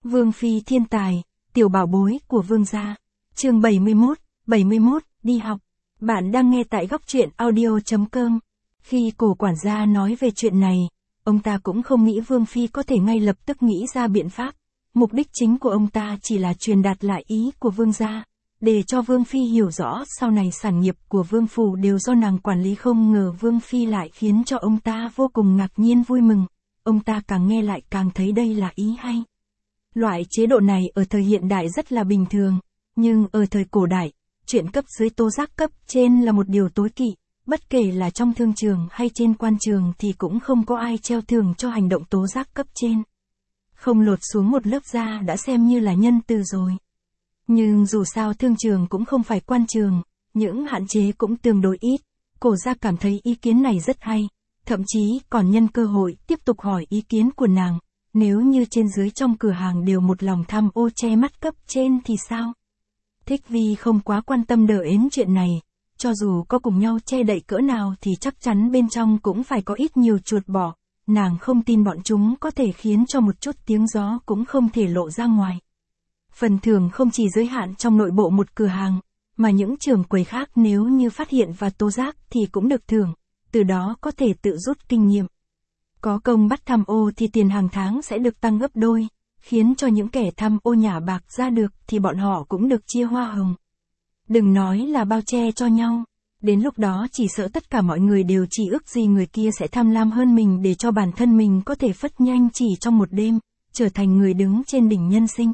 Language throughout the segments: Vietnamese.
Vương phi thiên tài, tiểu bảo bối của vương gia. Chương 71, đi học. Bạn đang nghe tại góc truyện audio.com. Khi Cổ quản gia nói về chuyện này, ông ta cũng không nghĩ Vương phi có thể ngay lập tức nghĩ ra biện pháp. Mục đích chính của ông ta chỉ là truyền đạt lại ý của vương gia, để cho Vương phi hiểu rõ sau này sản nghiệp của vương phủ đều do nàng quản lý. Không ngờ Vương phi lại khiến cho ông ta vô cùng ngạc nhiên vui mừng. Ông ta càng nghe lại càng thấy đây là ý hay. Loại chế độ này ở thời hiện đại rất là bình thường, nhưng ở thời cổ đại, chuyện cấp dưới tố giác cấp trên là một điều tối kỵ, bất kể là trong thương trường hay trên quan trường thì cũng không có ai treo thưởng cho hành động tố giác cấp trên. Không lột xuống một lớp da đã xem như là nhân từ rồi. Nhưng dù sao thương trường cũng không phải quan trường, những hạn chế cũng tương đối ít. Cổ gia cảm thấy ý kiến này rất hay, thậm chí còn nhân cơ hội tiếp tục hỏi ý kiến của nàng. Nếu như trên dưới trong cửa hàng đều một lòng tham ô che mắt cấp trên thì sao? Thích Vi không quá quan tâm đờ ến chuyện này, cho dù có cùng nhau che đậy cỡ nào thì chắc chắn bên trong cũng phải có ít nhiều chuột bọ. Nàng không tin bọn chúng có thể khiến cho một chút tiếng gió cũng không thể lộ ra ngoài. Phần thưởng không chỉ giới hạn trong nội bộ một cửa hàng, mà những trưởng quầy khác nếu như phát hiện và tố giác thì cũng được thưởng, từ đó có thể tự rút kinh nghiệm. Có công bắt tham ô thì tiền hàng tháng sẽ được tăng gấp đôi, khiến cho những kẻ tham ô nhả bạc ra được thì bọn họ cũng được chia hoa hồng. Đừng nói là bao che cho nhau, đến lúc đó chỉ sợ tất cả mọi người đều chỉ ước gì người kia sẽ tham lam hơn mình để cho bản thân mình có thể phất nhanh chỉ trong một đêm, trở thành người đứng trên đỉnh nhân sinh.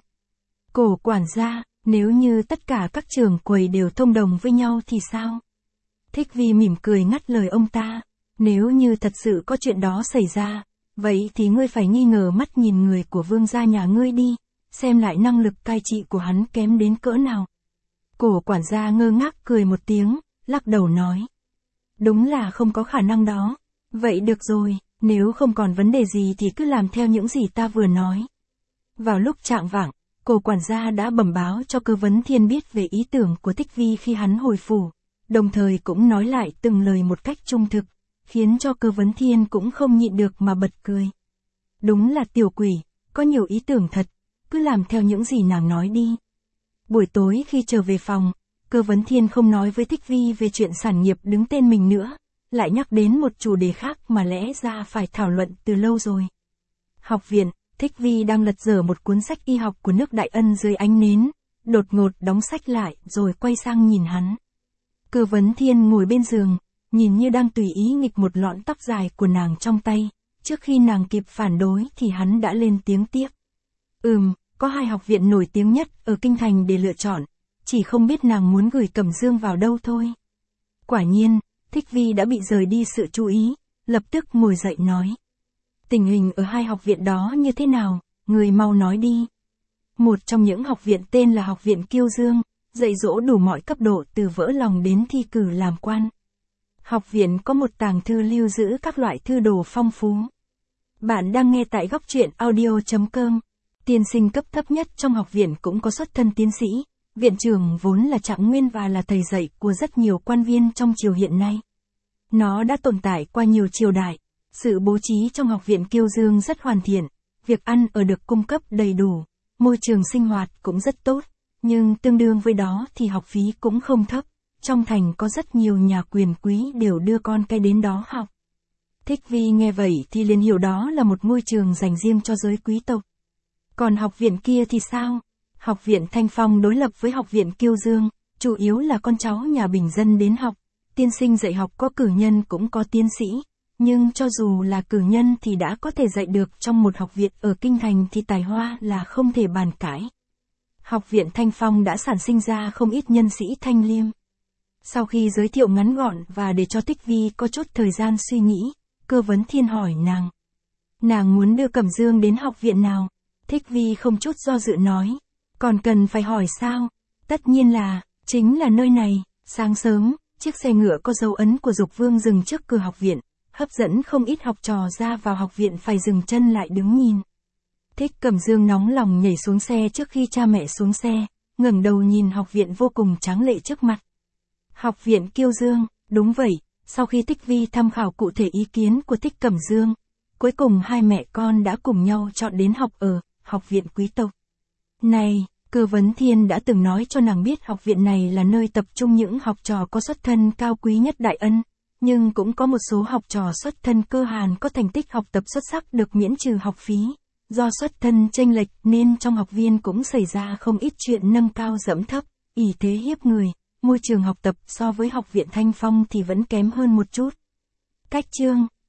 Cổ quản gia, nếu như tất cả các trưởng quầy đều thông đồng với nhau thì sao? Thích Vi mỉm cười ngắt lời ông ta. Nếu như thật sự có chuyện đó xảy ra, vậy thì ngươi phải nghi ngờ mắt nhìn người của vương gia nhà ngươi đi, xem lại năng lực cai trị của hắn kém đến cỡ nào. Cổ quản gia ngơ ngác cười một tiếng, lắc đầu nói. Đúng là không có khả năng đó. Vậy được rồi, nếu không còn vấn đề gì thì cứ làm theo những gì ta vừa nói. Vào lúc chạng vạng, cổ quản gia đã bẩm báo cho Cơ Vấn Thiên biết về ý tưởng của Thích Vi khi hắn hồi phủ, đồng thời cũng nói lại từng lời một cách trung thực, khiến cho Cơ Vấn Thiên cũng không nhịn được mà bật cười. Đúng là tiểu quỷ, có nhiều ý tưởng thật, cứ làm theo những gì nàng nói đi. Buổi tối khi trở về phòng, Cơ Vấn Thiên không nói với Thích Vi về chuyện sản nghiệp đứng tên mình nữa, lại nhắc đến một chủ đề khác mà lẽ ra phải thảo luận từ lâu rồi. Học viện, Thích Vi đang lật dở một cuốn sách y học của nước Đại Ân dưới ánh nến, đột ngột đóng sách lại rồi quay sang nhìn hắn. Cơ Vấn Thiên ngồi bên giường, nhìn như đang tùy ý nghịch một lọn tóc dài của nàng trong tay, trước khi nàng kịp phản đối thì hắn đã lên tiếng tiếp. Có 2 học viện nổi tiếng nhất ở Kinh Thành để lựa chọn, chỉ không biết nàng muốn gửi Cẩm Dương vào đâu thôi. Quả nhiên, Thích Vi đã bị rời đi sự chú ý, lập tức ngồi dậy nói. Tình hình ở 2 học viện đó như thế nào, người mau nói đi. Một trong những học viện tên là Học viện Kiêu Dương, dạy dỗ đủ mọi cấp độ từ vỡ lòng đến thi cử làm quan. Học viện có một tàng thư lưu giữ các loại thư đồ phong phú. Bạn đang nghe tại góc truyện audio.com. Tiên sinh cấp thấp nhất trong học viện cũng có xuất thân tiến sĩ, viện trưởng vốn là Trạng Nguyên và là thầy dạy của rất nhiều quan viên trong triều hiện nay. Nó đã tồn tại qua nhiều triều đại, sự bố trí trong học viện Kiêu Dương rất hoàn thiện, việc ăn ở được cung cấp đầy đủ, môi trường sinh hoạt cũng rất tốt, nhưng tương đương với đó thì học phí cũng không thấp. Trong thành có rất nhiều nhà quyền quý đều đưa con cái đến đó học. Thích Vi nghe vậy thì liền hiểu đó là một ngôi trường dành riêng cho giới quý tộc. Còn học viện kia thì sao? Học viện Thanh Phong đối lập với học viện Kiêu Dương, chủ yếu là con cháu nhà bình dân đến học. Tiên sinh dạy học có cử nhân cũng có tiến sĩ, nhưng cho dù là cử nhân thì đã có thể dạy được trong một học viện ở Kinh Thành thì tài hoa là không thể bàn cãi. Học viện Thanh Phong đã sản sinh ra không ít nhân sĩ thanh liêm. Sau khi giới thiệu ngắn gọn và để cho Thích Vi có chút thời gian suy nghĩ, Cơ Vấn Thiên hỏi nàng. Nàng muốn đưa Cẩm Dương đến học viện nào? Thích Vi không chút do dự nói. Còn cần phải hỏi sao? Tất nhiên là, chính là nơi này. Sáng sớm, chiếc xe ngựa có dấu ấn của Dục Vương dừng trước cửa học viện, hấp dẫn không ít học trò ra vào học viện phải dừng chân lại đứng nhìn. Thích Cẩm Dương nóng lòng nhảy xuống xe trước khi cha mẹ xuống xe, ngẩng đầu nhìn học viện vô cùng tráng lệ trước mặt. Học viện Kiêu Dương, đúng vậy, sau khi Thích Vi tham khảo cụ thể ý kiến của Thích Cẩm Dương, cuối cùng 2 mẹ con đã cùng nhau chọn đến học ở Học viện Quý tộc. Này, Cơ Vấn Thiên đã từng nói cho nàng biết học viện này là nơi tập trung những học trò có xuất thân cao quý nhất Đại Ân, nhưng cũng có một số học trò xuất thân Cơ Hàn có thành tích học tập xuất sắc được miễn trừ học phí. Do xuất thân chênh lệch nên trong học viên cũng xảy ra không ít chuyện nâng cao dẫm thấp, ỷ thế hiếp người, môi trường học tập so với học viện Thanh Phong thì vẫn kém hơn một chút. Cách chương